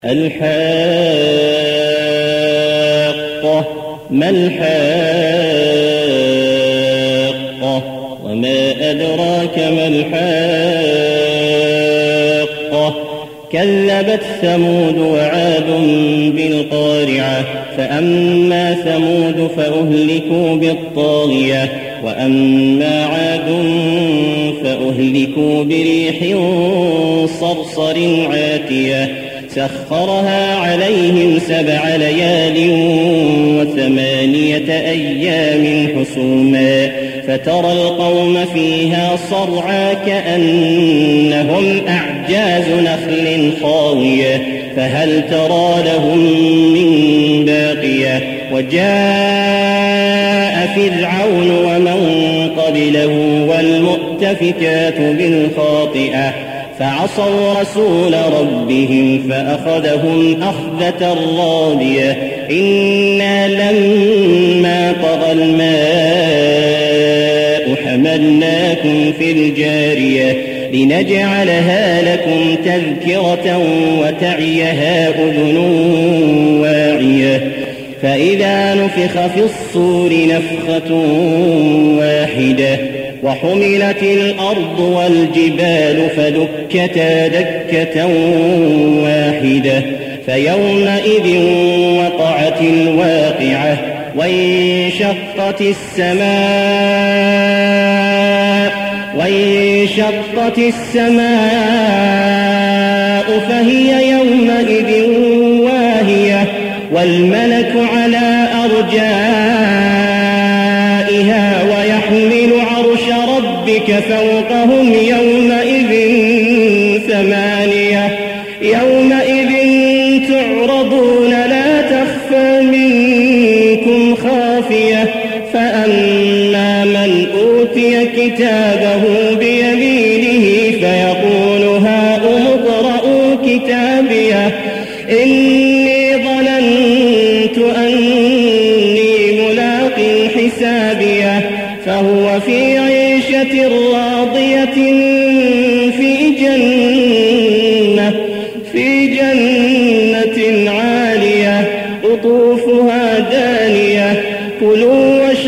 الحاقة ما الحاقة وما أدراك ما الحاقة كذبت ثمود وعاد بالقارعة فأما ثمود فأهلكوا بالطاغية وأما عاد فأهلكوا بريح صرصر عاتية سخرها عليهم 7 ليال و8 أيام حسوما فترى القوم فيها صرعى كأنهم أعجاز نخل خاوية فهل ترى لهم من باقية وجاء فرعون ومن قبله والمؤتفكات بالخاطئة فعصوا رسول ربهم فأخذهم أخذة رابية إنا لما طغى الماء حملناكم في الجارية لنجعلها لكم تذكرة وتعيها أذن واعية فإذا نفخ في الصور نفخة واحدة وحملت الأرض والجبال فدكتا دكة واحدة فيومئذ وقعت الواقعة وانشقت السماء فهي يومئذ واهية والملك على أرجائها ويحمل عرش ربك فوقهم يومئذ 8 يومئذ تعرضون لا تخفى منكم خافية فأما من أوتي كتابه بيمينه فيقول هاؤم اقرءوا كتابيه إني ظننت أني ملاق حسابيه فهو في عيشة راضية في جنة عالية قطوفها دانية كلوا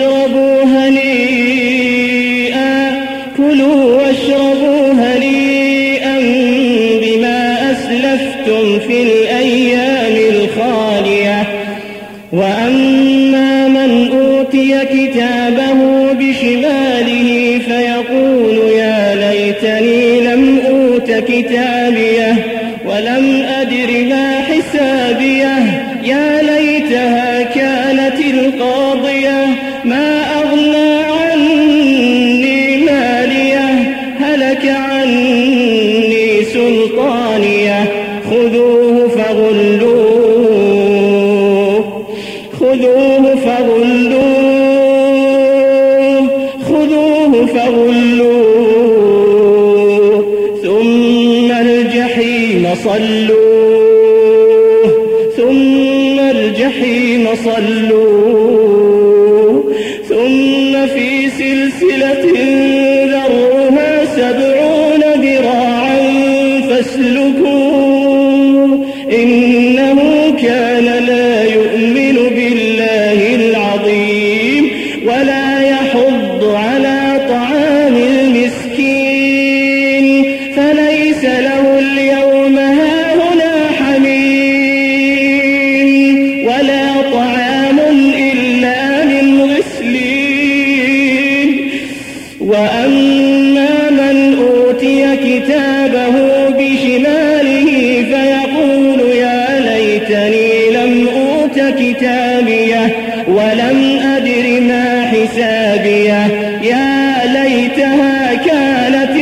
واشربوا هنيئا بما أسلفتم في الأيام الخالية وأما من أوتي كتابه بشماله فيقول يا ليتني لم أوت كتابيه ولم أدر ما حسابيه يا ليتها كانت القاضية ما أغنى عني ماليه هلك عني سلطانيه خذوه فغلوه ثم الجحيم صلوه ثم في سلسلة ذرعها 70 ذراعا فاسلكوه إنه كان لا يؤمن بالله العظيم ولا يحض على طعام المسكين فليس له اليوم هاهنا حميم ولا طعام إلا من غسلين وأما من أوتي كتابه بشماله فيقول يا ليتني لم أوت كتابيه ولم أدر ما حسابيه يا ليتها كانت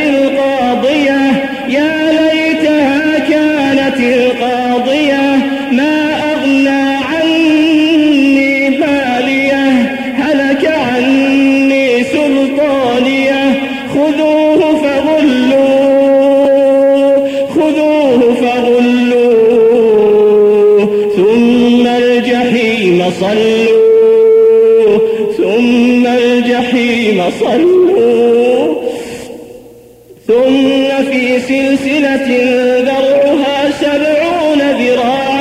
القاضية ما أغنى عني ماليه هلك عني سلطانيه خذوه فغلوه ثم الجحيم صلوه ثم في سلسلة ذرعها 70 ذراعا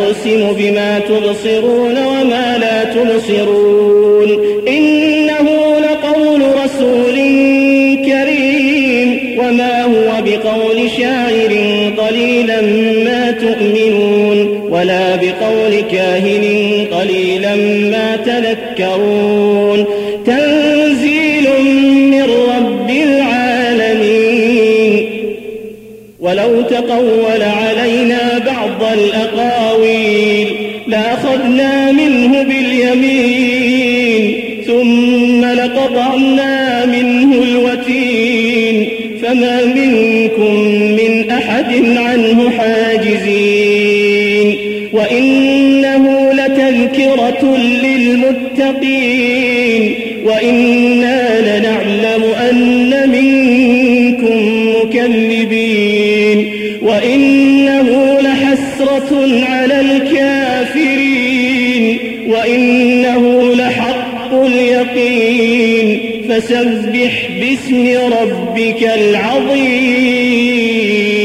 أقسم بما تبصرون وما لا تبصرون إنه لقول رسول كريم وما هو بقول شاعر قليلا ما تؤمنون ولا بقول كاهن قليلا ما تذكرون تنزيل من رب العالمين ولو تقول علينا بعض الأقاويل لأخذنا منه باليمين ثم لقطعنا منه الوتين فما منكم من أحد عنه حاجزين وإنه لتذكرة للمتقين وإنا لنعلم أن منكم مكذبين وإنه لحسرة على الكافرين وإنه لحق اليقين فسبح باسم ربك العظيم.